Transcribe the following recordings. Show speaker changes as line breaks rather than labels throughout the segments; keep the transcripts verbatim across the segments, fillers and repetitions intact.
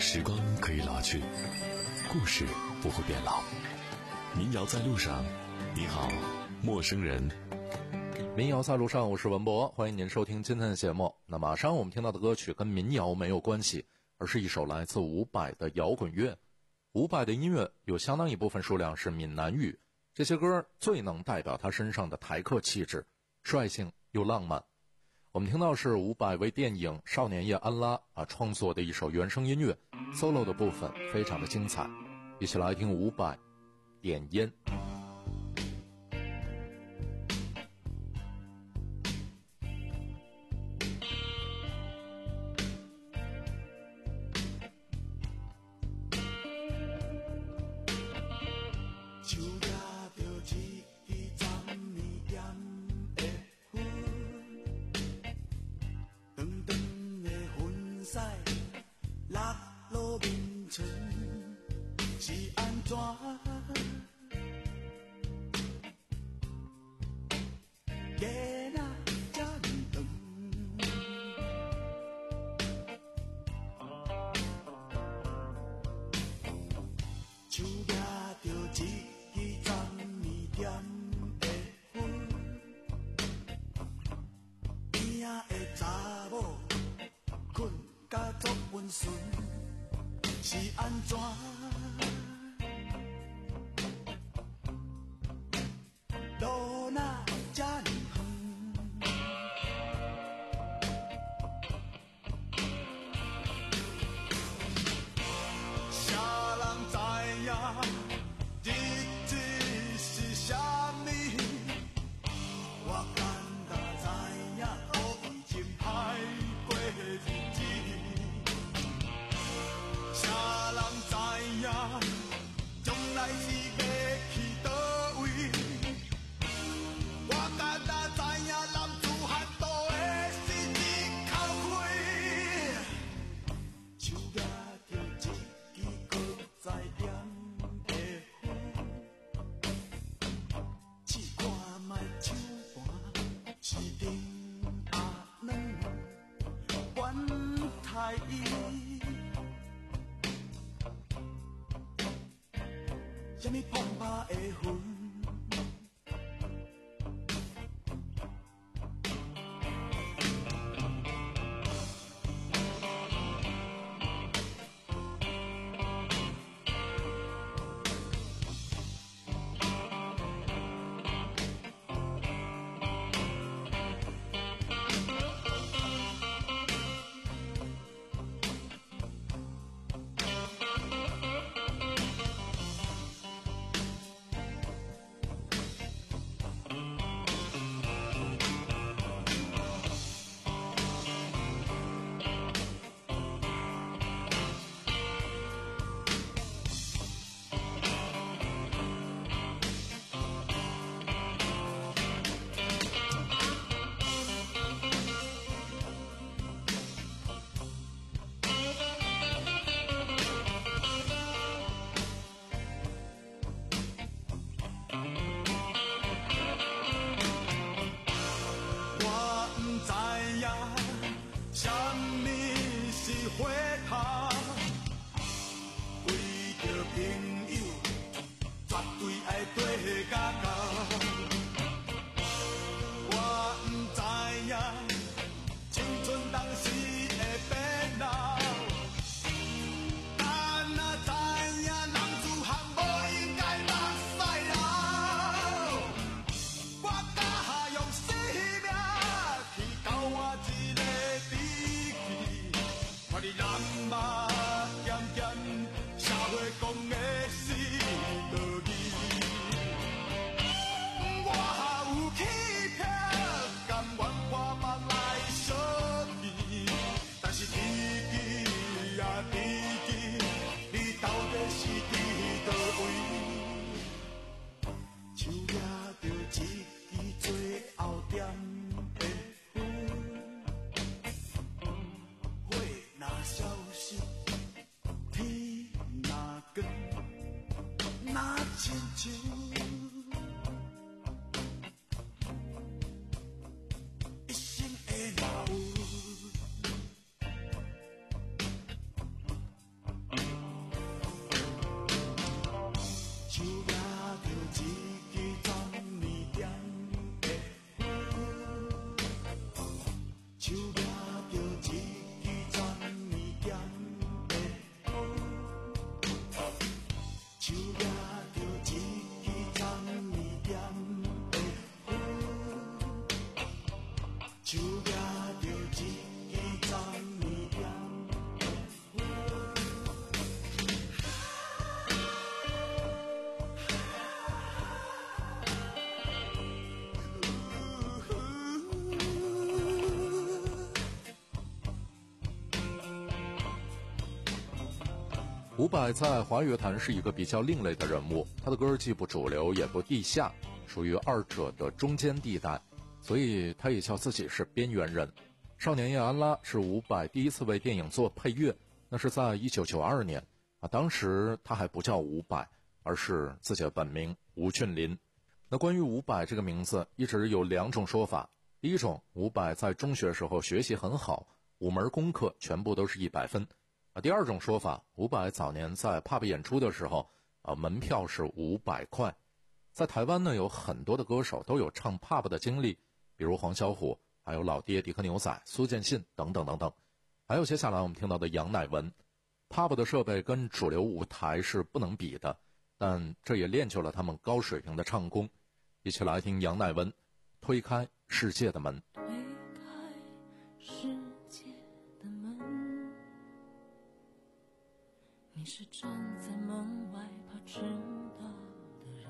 时光可以老去，故事不会变老。民谣在路上，你好，陌生人。
民谣在路上，我是文博，欢迎您收听今天的节目。那马上我们听到的歌曲跟民谣没有关系，而是一首来自伍佰的摇滚乐。伍佰的音乐有相当一部分数量是闽南语，这些歌最能代表他身上的台客气质，率性又浪漫。我们听到是伍佰为电影《少年夜安拉》啊创作的一首原声音乐 ，solo 的部分非常的精彩，一起来听伍佰点烟。
是安怎？路哪这呢远？啥人知影日子是啥物？我简单知影，我已经歹过日子。啥人知影，将来是要去倒位？我简单知影，男子汉道的是一口气。手举着一支搁再点的烟，试看卖手盘是顶阿软，管太医。什么澎湃的云？火塔为着朋友，绝对爱对甲到。我不知影青春当时会变老，但若知影男子汉无应该目屎流。我敢用生命去交换一个比起。看你人目咸咸，社会讲的是道义。我有欺骗，甘愿看目来相见，但是天机啊天机，你到底是伫倒位？手举着一支最后点。那消息，天那光，那亲像一生的老。
伍佰在华语乐坛是一个比较另类的人物，他的歌既不主流也不地下，属于二者的中间地带，所以他也叫自己是边缘人。少年叶安拉是伍佰第一次为电影做配乐，那是在一九九二年啊，当时他还不叫伍佰，而是自己的本名吴俊霖。那关于伍佰这个名字一直有两种说法，第一种，伍佰在中学时候学习很好，五门功课全部都是一百分啊。第二种说法，伍佰早年在 pub 演出的时候啊，门票是五百块。在台湾呢，有很多的歌手都有唱 pub 的经历，比如黄小琥，还有老爹迪克牛仔、苏建信等等等等，还有接下来我们听到的杨乃文。pub 的设备跟主流舞台是不能比的，但这也练就了他们高水平的唱功。一起来听杨乃文推开世界的门。
推开世界的门，你是站在门外怕迟到的人，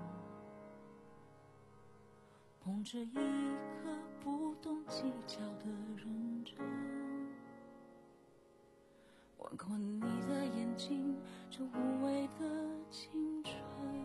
捧着一颗不懂计较的认真，吻过你的眼睛，这无畏的青春。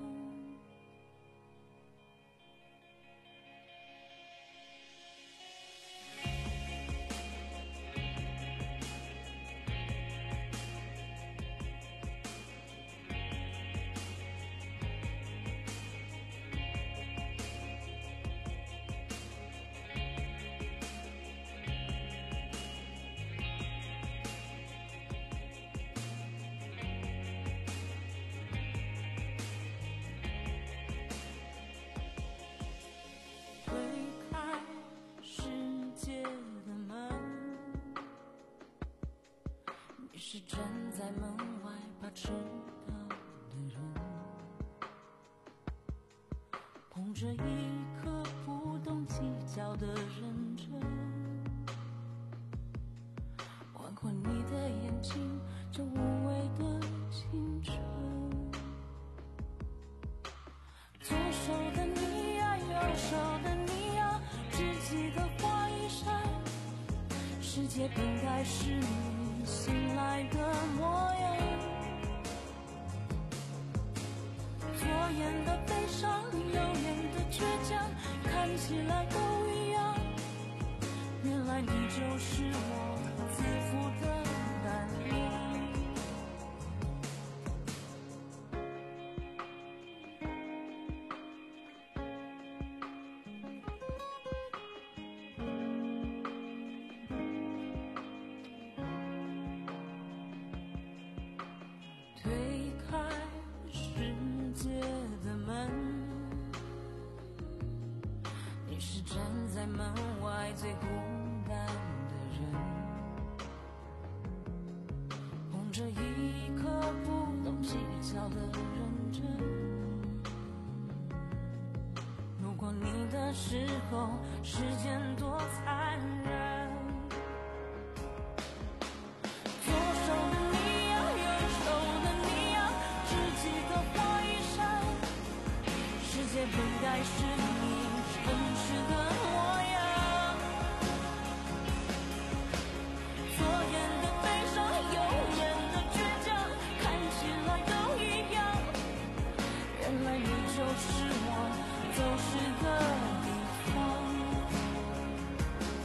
是站在门外怕迟到的人，捧着一颗不懂计较的认真，吻过你的眼睛，这无畏的青春。左手的你呀，右手的你呀，只记得花一扇，世界本该是你醒来的模样，左眼的悲伤，右眼的倔强，看起来都一样，原来你就是我自负的胆量。推开世界的门，你是站在门外最孤单的人，捧着一颗不懂计较的认真，路过你的时候，时间多残忍。世界本该是你真实的模样，左眼的悲伤，右眼的倔强，看起来都一样，原来你就是我走失的地方。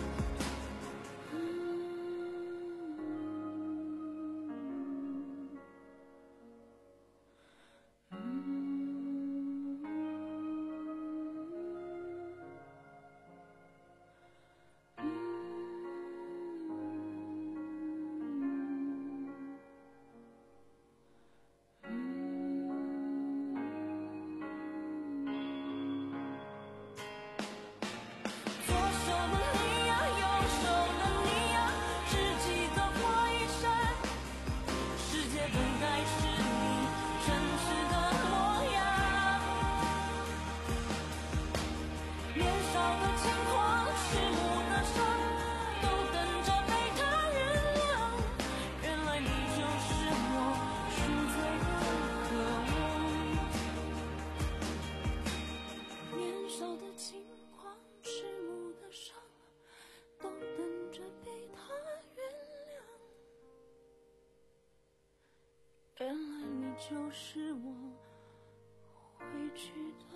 就是我回去的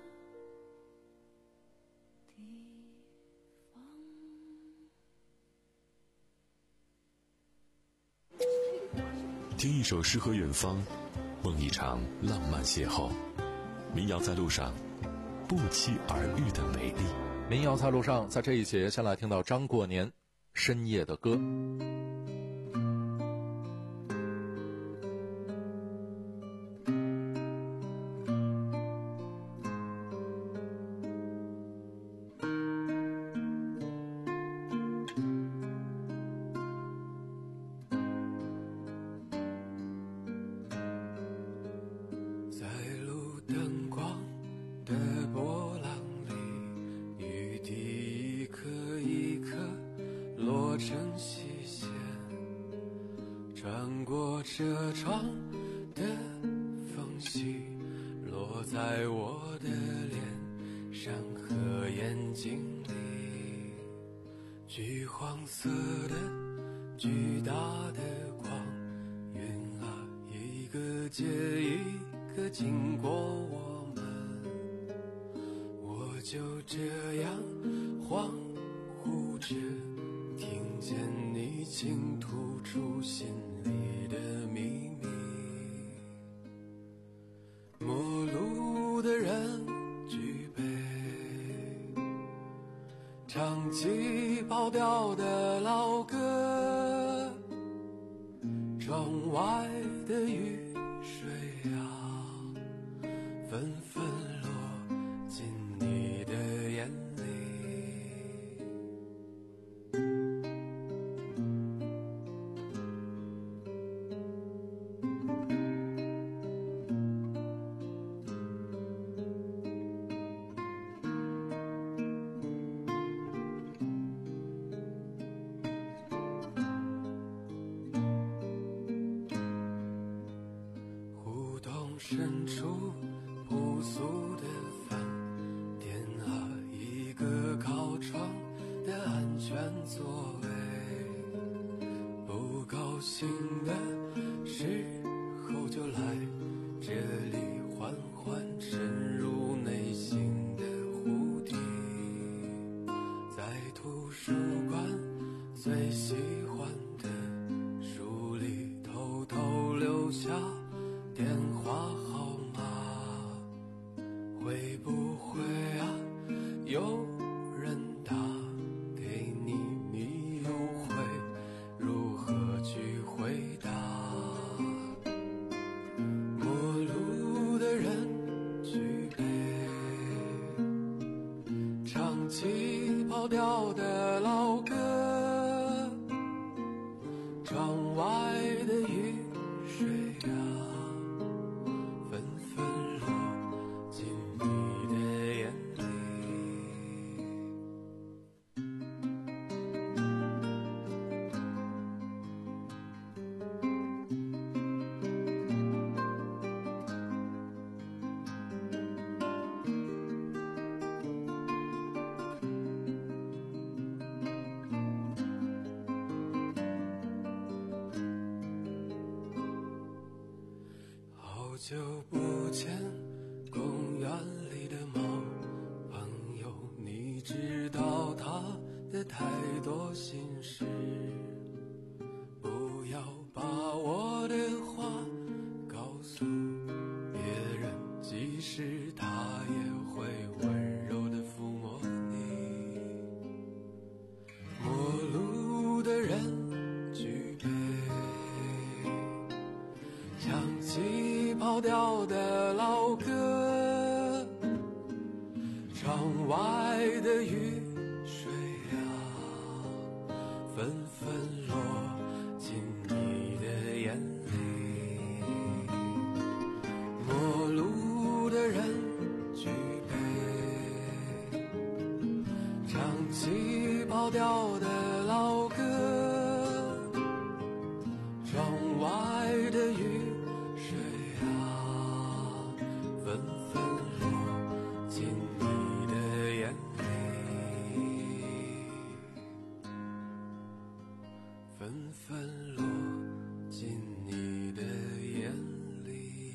地方。
听一首诗和远方，梦一场浪漫邂逅。民谣在路上，不期而遇的美丽。
民谣在路上，在这一节先来听到张过年《深夜的歌》。
穿过车窗的缝隙，落在我的脸上和眼睛里，橘黄色的巨大的光晕啊，一个接一个经过我们，我就这样恍惚着听见你倾吐出心里的秘密。陌路的人举杯，唱起跑调的老歌，窗外的雨水啊，纷纷落进你的眼里。深处朴素的饭店啊，一个靠窗的安全座位，不高兴的时候就来这里缓缓深入内心的湖底，在图书馆最喜欢的书里偷偷留下电话号码，会不会啊有人打给你，你又会如何去回答？陌路的人举杯，唱起跑调的老歌，窗外的雨水啊，纷纷落进你的眼里。好久不见，公园里的猫朋友，你知道它的太多心事，不要把我的话告诉别人，即使他也会温柔地抚摸你。陌路的人举杯，唱起跑调的老歌，窗外的雨水啊，纷纷落进你的眼里。陌路的人举杯，唱起跑调的老歌，窗外的雨水啊，纷纷落进你的眼里，纷纷落进你的眼里。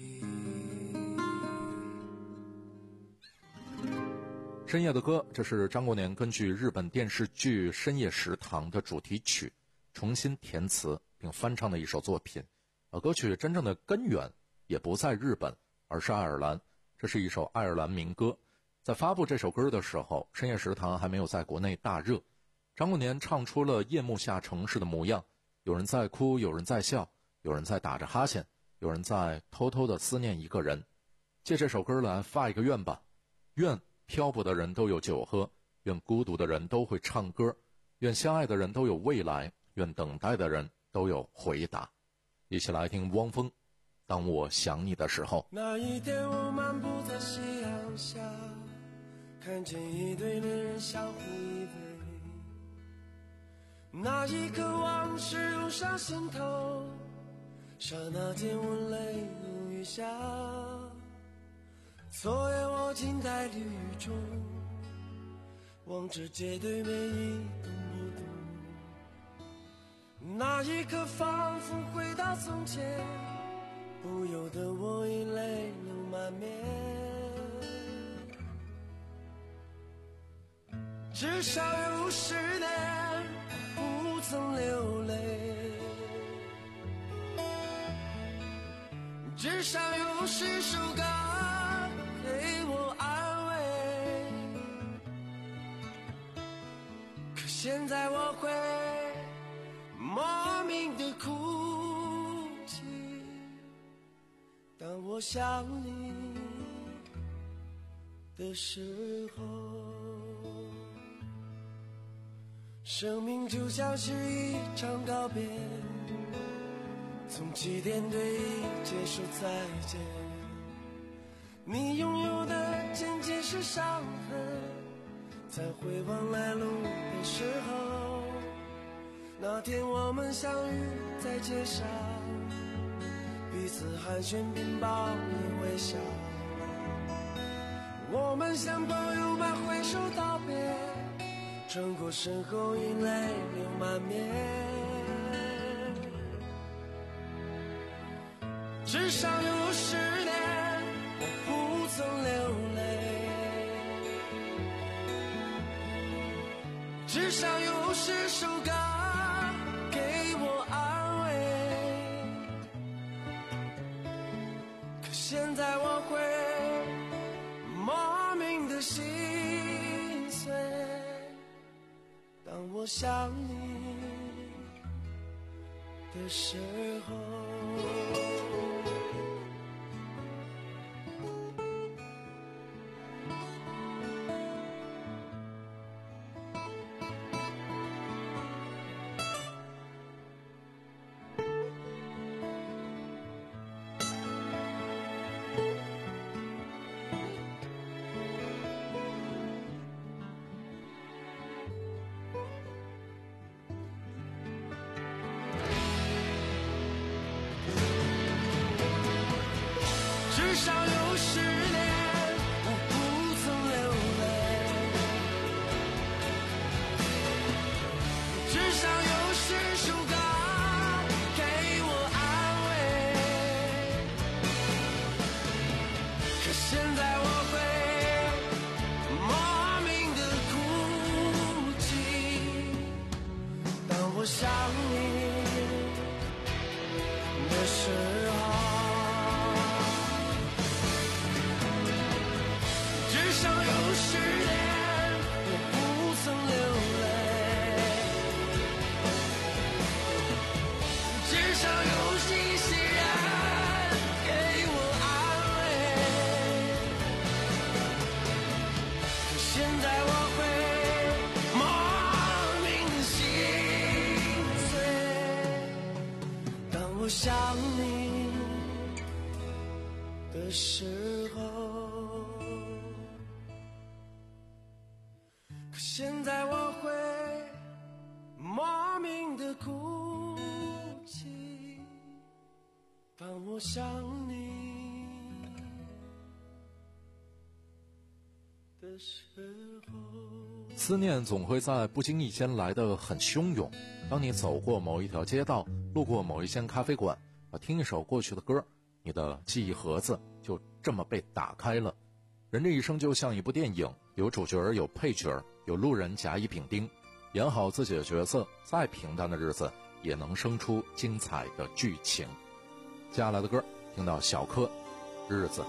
深夜的歌，这是张国年根据日本电视剧《深夜食堂》的主题曲重新填词并翻唱的一首作品。而歌曲真正的根源也不在日本，而是爱尔兰。这是一首爱尔兰民歌。在发布这首歌的时候，深夜食堂还没有在国内大热。张国年唱出了夜幕下城市的模样，有人在哭，有人在笑，有人在打着哈欠，有人在偷偷的思念一个人。借这首歌来发一个愿吧，愿漂泊的人都有酒喝，愿孤独的人都会唱歌，愿相爱的人都有未来，愿等待的人都有回答。一起来听汪峰，当我想你的时候。
那一天我漫步在夕阳下，看见一对恋人相互依偎，那一刻往事涌上心头，刹那间我泪如雨下。昨夜我静在绿雨中，望着街对面一动不动，那一刻仿佛回到从前，不由得我已泪流满面。至少有十年不曾流泪，至少有十首歌给我安慰，可现在我会莫名的哭泣，当我想你的时候。生命就像是一场告别，从起点对一切说再见。你拥有的仅仅是伤痕，在回望来路的时候，那天我们相遇在街上，彼此寒暄并报以微笑，我们像朋友般挥手道别，转过身后已泪流满面。至少有十年我不曾流泪，至少有十首歌给我安慰，可现在我会莫名的心碎，当我想你的时候。至少有十年我不曾流泪，至少有十首歌给我安慰，可现在我会莫名的哭泣，当我想你的时候。至少有十年我不曾流泪，至少有一些人给我安慰，可现在我会莫名的心碎，当我想你的时候。现在我会莫名的哭泣，当我想你的时候。
思念总会在不经意间来得很汹涌，当你走过某一条街道，路过某一间咖啡馆，听一首过去的歌，你的记忆盒子就这么被打开了。人这一生就像一部电影， 有主角，有配角，有路人甲乙丙丁，演好自己的角色，再平淡的日子也能生出精彩的剧情。接下来的歌听到小柯日子。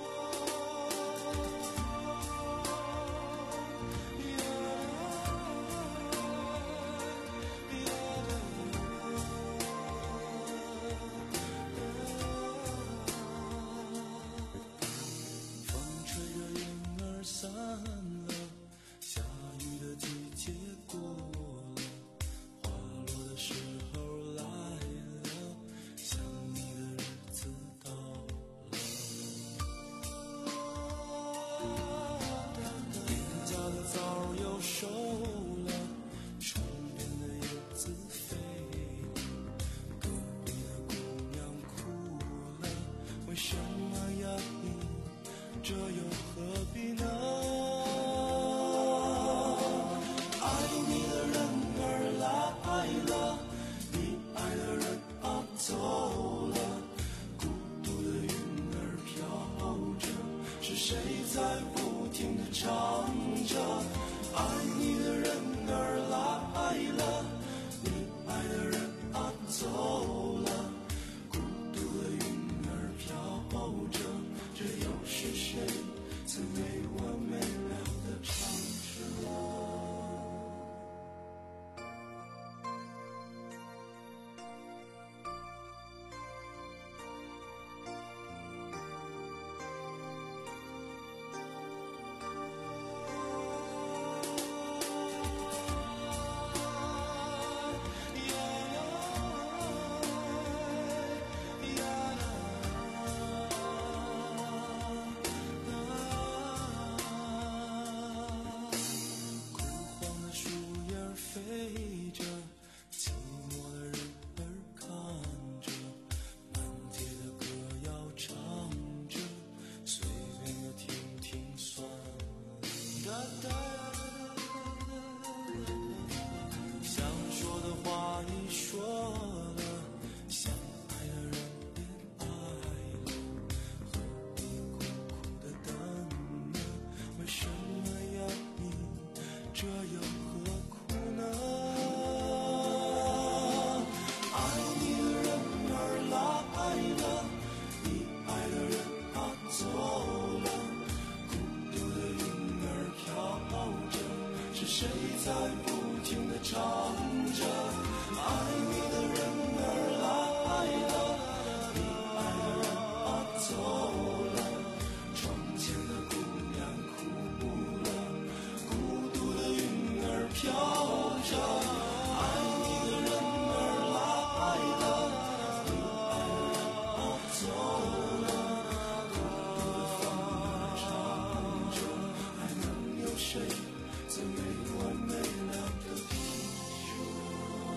谁在不停地唱着爱你的人儿来了，你爱的人啊走了，窗前的姑娘哭了，孤独的云儿飘着，爱你的人儿来了，你爱的人啊走了，孤独的风儿唱着，还能有谁在没完没了的听着。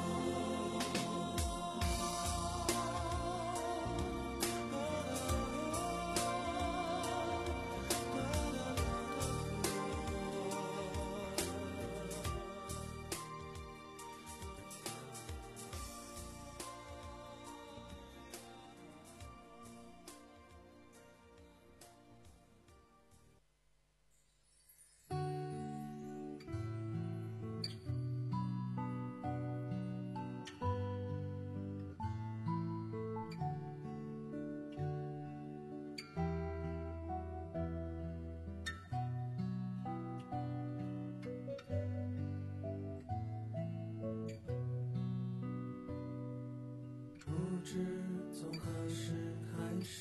不知从何时开始，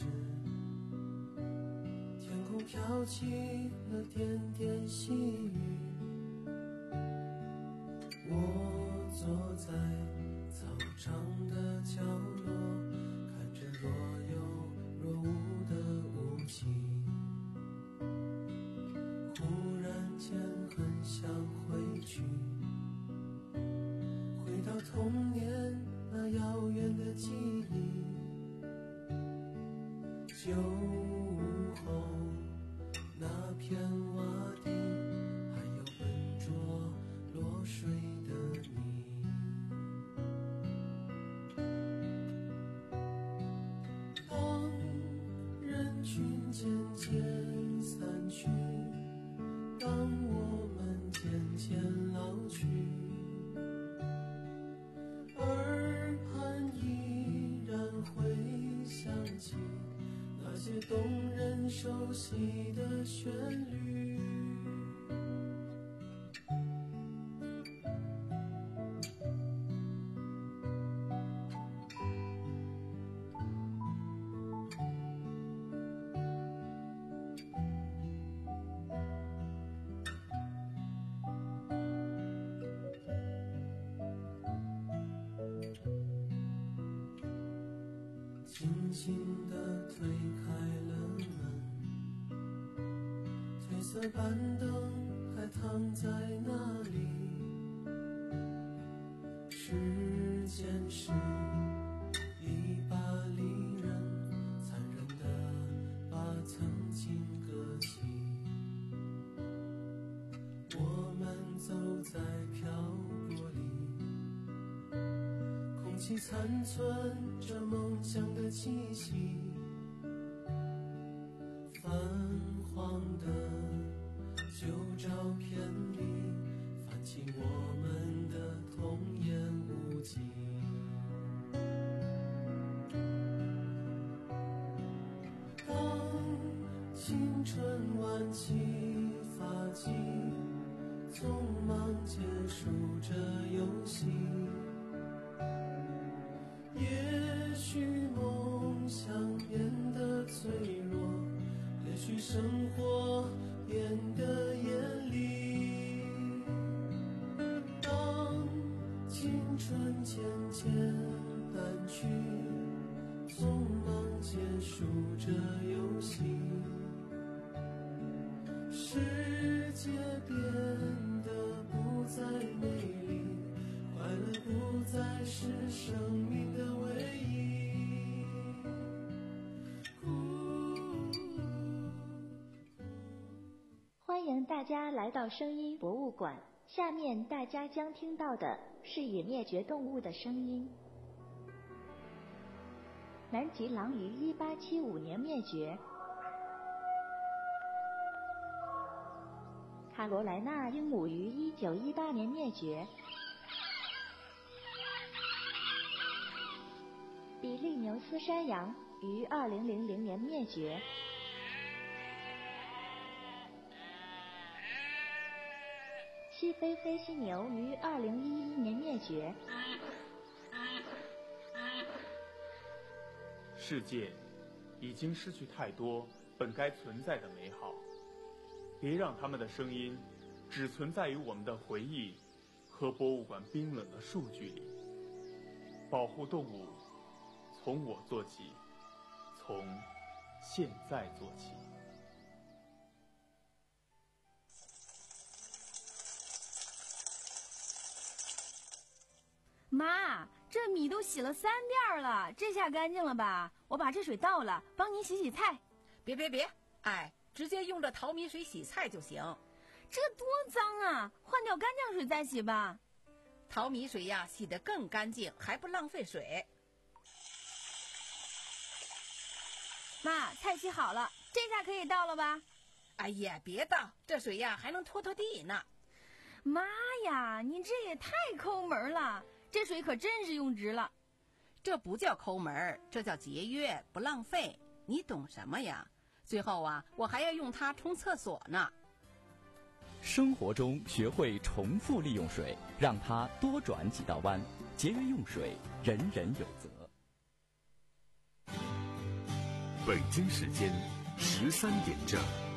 天空飘起了点点细雨。我坐在操场的角落，看着若有若无的雾气。忽然间很想回去，回到童年那遥远的记忆。旧午后那片瓦地，还有笨拙落水的你。当人群渐渐散去，当我渐老去，耳畔依然会响起那些动人熟悉的旋律。轻轻地推开了门，褪色板凳还躺在那里。时间是一把利刃，残忍地把曾经割弃。我们走在漂泊里，空气残存着梦想的气息，泛黄的旧照片里泛起我们的童言无忌。当青春挽起发髻，匆忙结束这游戏，也许梦想变得脆弱，也许生活变得严厉。当青春渐渐淡去，匆忙结束这游戏，世界变得不再美丽，快乐不再是生命的唯一。
欢迎大家来到声音博物馆，下面大家将听到的是已灭绝动物的声音。南极狼于一八七五年灭绝，卡罗莱纳鹦鹉于一九一八年灭绝，比利牛斯山羊于二零零零年灭绝，西非非犀牛于二零一一年灭绝。
世界已经失去太多本该存在的美好，别让他们的声音只存在于我们的回忆和博物馆冰冷的数据里。保护动物，从我做起，从现在做起。
妈，这米都洗了三遍了，这下干净了吧？我把这水倒了，帮你洗洗菜。
别别别，哎，直接用这淘米水洗菜就行。
这多脏啊，换掉干净水再洗吧。
淘米水呀，洗得更干净，还不浪费水。
妈，菜洗好了，这下可以倒了吧？
哎呀，别倒，这水呀还能拖拖地呢。
妈呀，你这也太抠门了，这水可真是用值了。
这不叫抠门，这叫节约，不浪费。你懂什么呀？最后啊，我还要用它冲厕所呢。
生活中学会重复利用水，让它多转几道弯，节约用水，人人有责。
北京时间十三点整。